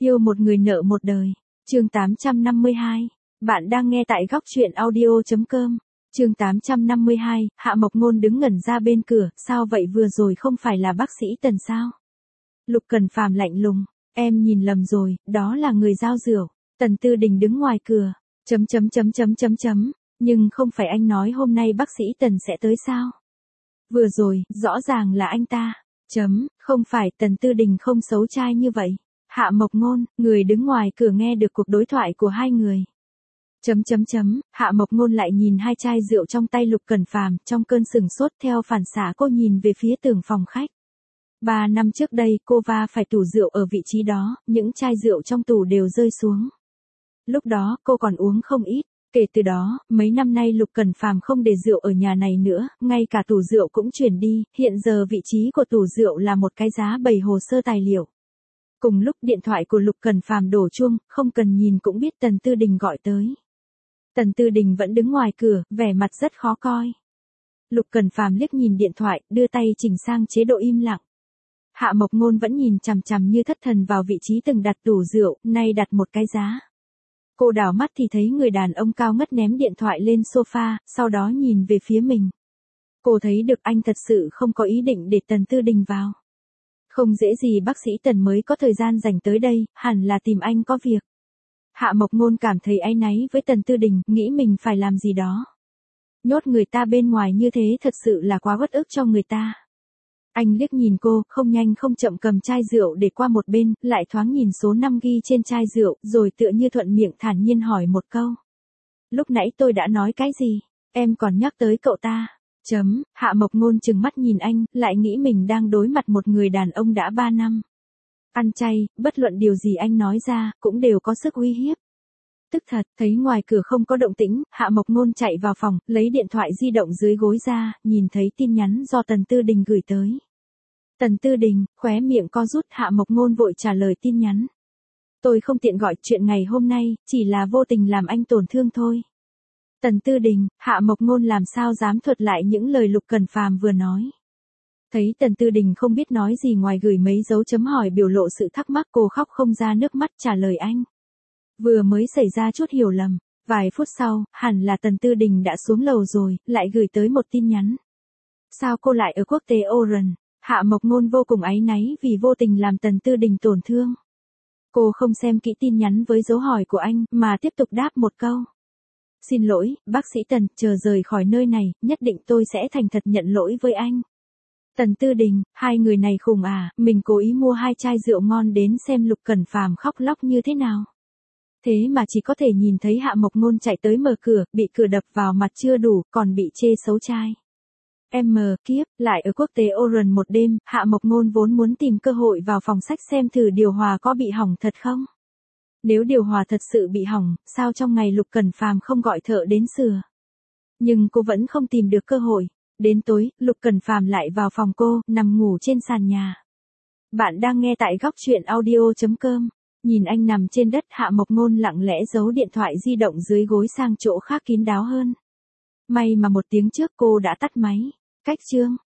Yêu một người nợ một đời. Chương 852. Bạn đang nghe tại góc truyện audio.com. Chương 852, Hạ Mộc Ngôn đứng ngẩn ra bên cửa, sao vậy vừa rồi không phải là bác sĩ Tần sao? Lục Cần Phàm lạnh lùng, em nhìn lầm rồi, đó là người giao rượu. Tần Tư Đình đứng ngoài cửa, nhưng không phải anh nói hôm nay bác sĩ Tần sẽ tới sao? Vừa rồi, rõ ràng là anh ta. Không phải, Tần Tư Đình không xấu trai như vậy. Hạ Mộc Ngôn, người đứng ngoài cửa nghe được cuộc đối thoại của hai người. Hạ Mộc Ngôn lại nhìn hai chai rượu trong tay Lục Cần Phàm, trong cơn sừng sốt theo phản xạ cô nhìn về phía tường phòng khách. 3 năm trước đây cô va phải tủ rượu ở vị trí đó, những chai rượu trong tủ đều rơi xuống. Lúc đó cô còn uống không ít. Kể từ đó, mấy năm nay Lục Cần Phàm không để rượu ở nhà này nữa, ngay cả tủ rượu cũng chuyển đi, hiện giờ vị trí của tủ rượu là một cái giá bày hồ sơ tài liệu. Cùng lúc điện thoại của Lục Cần Phàm đổ chuông, không cần nhìn cũng biết Tần Tư Đình gọi tới. Tần Tư Đình vẫn đứng ngoài cửa, vẻ mặt rất khó coi. Lục Cần Phàm liếc nhìn điện thoại, đưa tay chỉnh sang chế độ im lặng. Hạ Mộc Ngôn vẫn nhìn chằm chằm như thất thần vào vị trí từng đặt tủ rượu, nay đặt một cái giá. Cô đảo mắt thì thấy người đàn ông cao ngất ném điện thoại lên sofa, sau đó nhìn về phía mình. Cô thấy được anh thật sự không có ý định để Tần Tư Đình vào. Không dễ gì bác sĩ Tần mới có thời gian dành tới đây, hẳn là tìm anh có việc. Hạ Mộc Ngôn cảm thấy áy náy với Tần Tư Đình, nghĩ mình phải làm gì đó. Nhốt người ta bên ngoài như thế thật sự là quá uất ức cho người ta. Anh liếc nhìn cô, không nhanh không chậm cầm chai rượu để qua một bên, lại thoáng nhìn số năm ghi trên chai rượu, rồi tựa như thuận miệng thản nhiên hỏi một câu. Lúc nãy tôi đã nói cái gì? Em còn nhắc tới cậu ta. Hạ Mộc Ngôn trừng mắt nhìn anh, lại nghĩ mình đang đối mặt một người đàn ông đã 3 năm. Ăn chay, bất luận điều gì anh nói ra, cũng đều có sức uy hiếp. Tức thật, thấy ngoài cửa không có động tĩnh, Hạ Mộc Ngôn chạy vào phòng, lấy điện thoại di động dưới gối ra, nhìn thấy tin nhắn do Tần Tư Đình gửi tới. Tần Tư Đình, khóe miệng co rút, Hạ Mộc Ngôn vội trả lời tin nhắn. Tôi không tiện gọi chuyện ngày hôm nay, chỉ là vô tình làm anh tổn thương thôi. Tần Tư Đình, Hạ Mộc Ngôn làm sao dám thuật lại những lời Lục Cần Phàm vừa nói. Thấy Tần Tư Đình không biết nói gì ngoài gửi mấy dấu chấm hỏi biểu lộ sự thắc mắc, cô khóc không ra nước mắt trả lời anh. Vừa mới xảy ra chút hiểu lầm, vài phút sau, hẳn là Tần Tư Đình đã xuống lầu rồi, lại gửi tới một tin nhắn. Sao cô lại ở quốc tế Oran? Hạ Mộc Ngôn vô cùng áy náy vì vô tình làm Tần Tư Đình tổn thương. Cô không xem kỹ tin nhắn với dấu hỏi của anh, mà tiếp tục đáp một câu. Xin lỗi, bác sĩ Tần, chờ rời khỏi nơi này, nhất định tôi sẽ thành thật nhận lỗi với anh. Tần Tư Đình, hai người này khùng à, mình cố ý mua 2 chai rượu ngon đến xem Lục Cần Phàm khóc lóc như thế nào. Thế mà chỉ có thể nhìn thấy Hạ Mộc Ngôn chạy tới mở cửa, bị cửa đập vào mặt chưa đủ, còn bị chê xấu trai. Kiếp, lại ở quốc tế Oran một đêm, Hạ Mộc Ngôn vốn muốn tìm cơ hội vào phòng sách xem thử điều hòa có bị hỏng thật không. Nếu điều hòa thật sự bị hỏng, sao trong ngày Lục Cần Phàm không gọi thợ đến sửa. Nhưng cô vẫn không tìm được cơ hội. Đến tối, Lục Cần Phàm lại vào phòng cô, nằm ngủ trên sàn nhà. Bạn đang nghe tại góc truyện audio.com. Nhìn anh nằm trên đất, Hạ Mộc Ngôn lặng lẽ giấu điện thoại di động dưới gối sang chỗ khác kín đáo hơn. May mà một tiếng trước cô đã tắt máy. Cách chương.